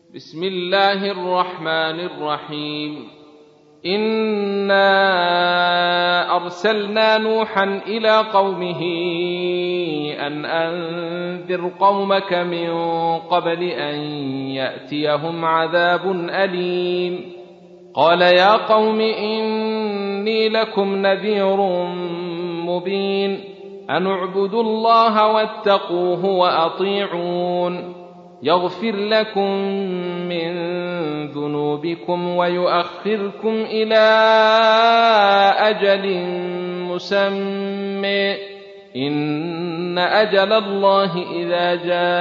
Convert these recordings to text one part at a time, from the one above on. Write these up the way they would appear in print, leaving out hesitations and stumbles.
بسم الله الرحمن الرحيم. إنا أرسلنا نوحا إلى قومه أن أنذر قومك من قبل أن يأتيهم عذاب أليم. قال يا قوم إني لكم نذير مبين أن اعبدوا الله واتقوه وأطيعون يغفر لكم من ذنوبكم ويؤخركم إلى أجل مسمى إن أجل الله إذا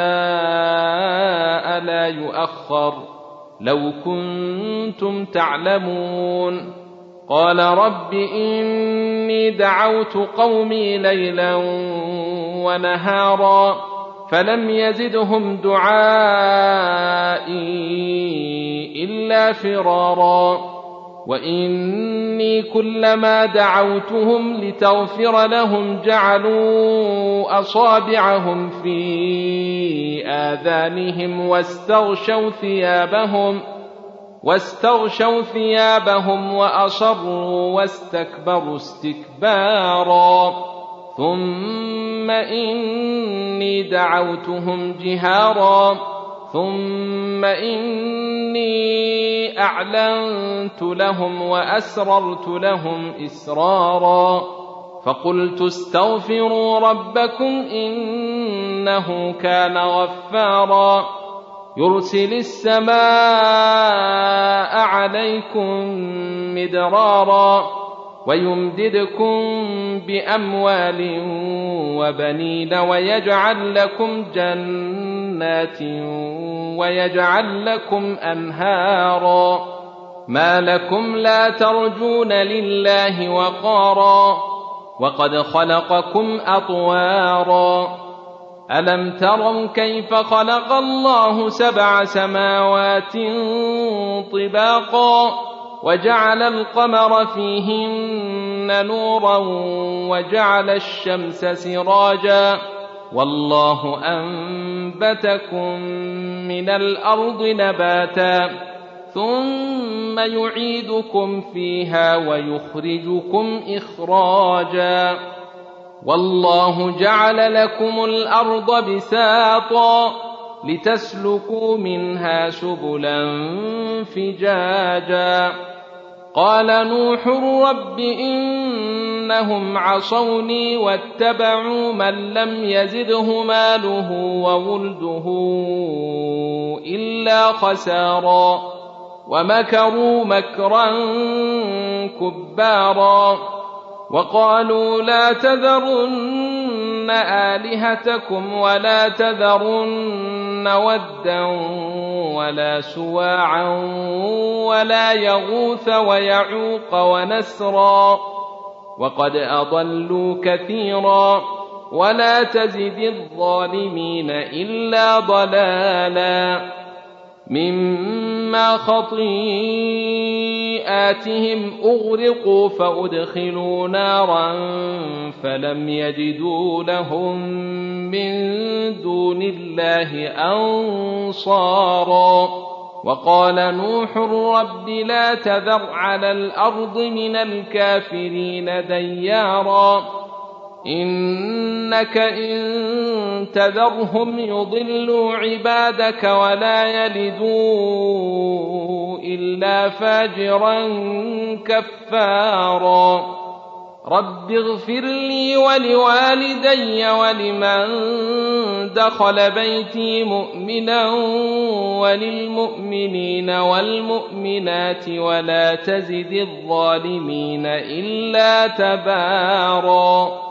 جاء لا يؤخر لو كنتم تعلمون. قال رب إني دعوت قومي ليلا ونهارا فلم يزدهم دعائي إلا فرارا وإني كلما دعوتهم لتغفر لهم جعلوا أصابعهم في آذانهم واستغشوا ثيابهم وأصروا واستكبروا استكبارا ثم إني دعوتهم جهارا ثم إني أعلنت لهم وأسررت لهم إسرارا فقلت استغفروا ربكم إنه كان غفارا يرسل السماء عليكم مدرارا ويمددكم بأموال وبنين ويجعل لكم جنات ويجعل لكم أنهارا ما لكم لا ترجون لله وقارا وقد خلقكم أطوارا ألم تروا كيف خلق الله 7 سماوات طباقا وجعل القمر فيهن نورا وجعل الشمس سراجا والله أنبتكم من الأرض نباتا ثم يعيدكم فيها ويخرجكم إخراجا والله جعل لكم الأرض بساطا لتسلكوا منها سبلا فجاجا قال نوح رب إنهم عصوني واتبعوا من لم يزده ماله وولده إلا خسارا ومكروا مكرا كبارا وقالوا لا تذرن آلهتكم ولا تذرن ودا ولا سواعا ولا يغوث ويعوق ونسرا وقد أضلوا كثيرا ولا تزد الظالمين إلا ضلالا مما خطيئاتهم أغرقوا فأدخلوا نارا فلم يجدوا لهم من دون الله أنصارا وقال نوح رب لا تذر على الأرض من الكافرين ديارا إنك إن تذرهم يضلوا عبادك ولا يلدوا إلا فاجرا كفارا رب اغفر لي ولوالدي ولمن دخل بيتي مؤمنا وللمؤمنين والمؤمنات ولا تزد الظالمين إلا تبارا